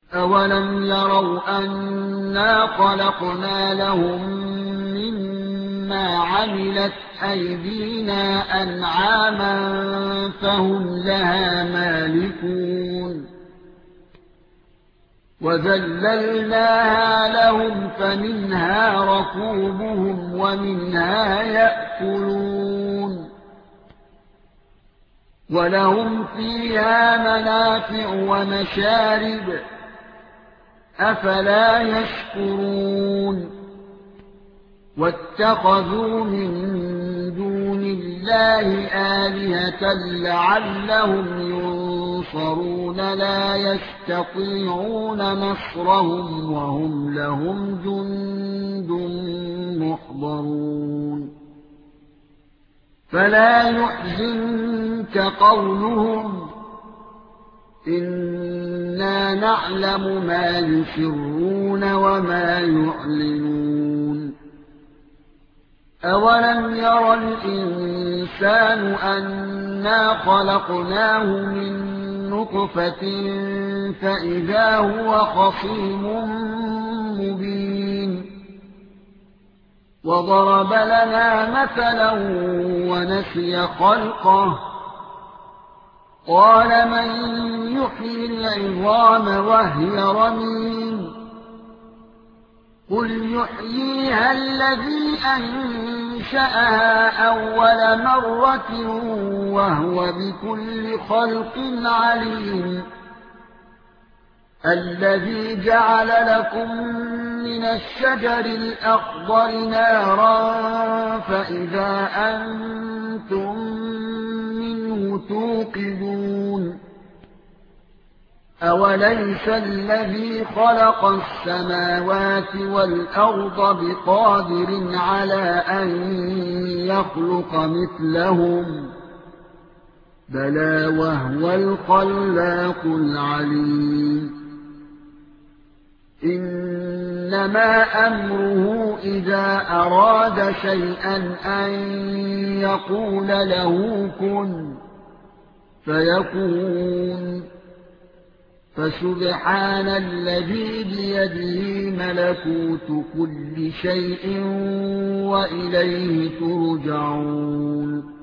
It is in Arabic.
أَوَلَمْ يَرَوْا أَنَّا خَلَقْنَا لَهُم مِّمَّا عَمِلَتْ أَيْدِينَا أَنْعَامًا فَهُمْ لَهَا مَالِكُونَ وَذَلَّلْنَاهَا لَهُمْ فَمِنْهَا رَكُوبُهُمْ وَمِنْهَا يَأْكُلُونَ وَلَهُمْ فِيهَا مَنَافِعُ وَمَشَارِبُ أَفَلَا يَشْكُرُونَ وَاتَّخَذُوا مِن دُونِ اللَّهِ آلِهَةً لَّعَلَّهُمْ يُنصَرُونَ لَا يَسْتَطِيعُونَ نَصْرَهُمْ وَهُمْ لَهُمْ جُندٌ مُّحْضَرُونَ فَلَا يُحْزُنكَ قَوْلُهُمْ إِنَّا نَعْلَمُ مَا يُسِرُّونَ وَمَا يُعْلِنُونَ أَوَلَمْ يَرَ الْإِنسَانُ أَنَّا خَلَقْنَاهُ مِن نُّطْفَةٍ فَإِذَا هُوَ خَصِيمٌ مُّبِينٌ وَضَرَبَ لَنَا مَثَلًا وَنَسِيَ خَلْقَهُ قَالَ مَن يُحْيِي الْعِظَامَ وَهِيَ رَمِيمٌ قُلْ يُحْيِيهَا الَّذِي أَنشَأَهَا أَوَّلَ مَرَّةٍ وَهُوَ بِكُلِّ خَلْقٍ عَلِيمٌ الَّذِي جَعَلَ لَكُم مِّنَ الشَّجَرِ الْأَخْضَرِ نَارًا فَإِذَا أَنتُم مِّنْهُ تُوقِدُونَ أَوَلَيْسَ الَّذِي خَلَقَ السَّمَاوَاتِ وَالْأَرْضَ بِقَادِرٍ عَلَى أَن يَخْلُقَ مِثْلَهُم بَلَى وَهُوَ الْخَلَّاقُ الْعَلِيمُ إِنَّمَا أَمْرُهُ إِذَا أَرَادَ شَيْئًا أَن يَقُولَ لَهُ كُن فَيَكُونُ فَسُبْحَانَ الَّذِي بِيَدِهِ مَلَكُوتُ كُلِّ شَيْءٍ وَإِلَيْهِ تُرْجَعُونَ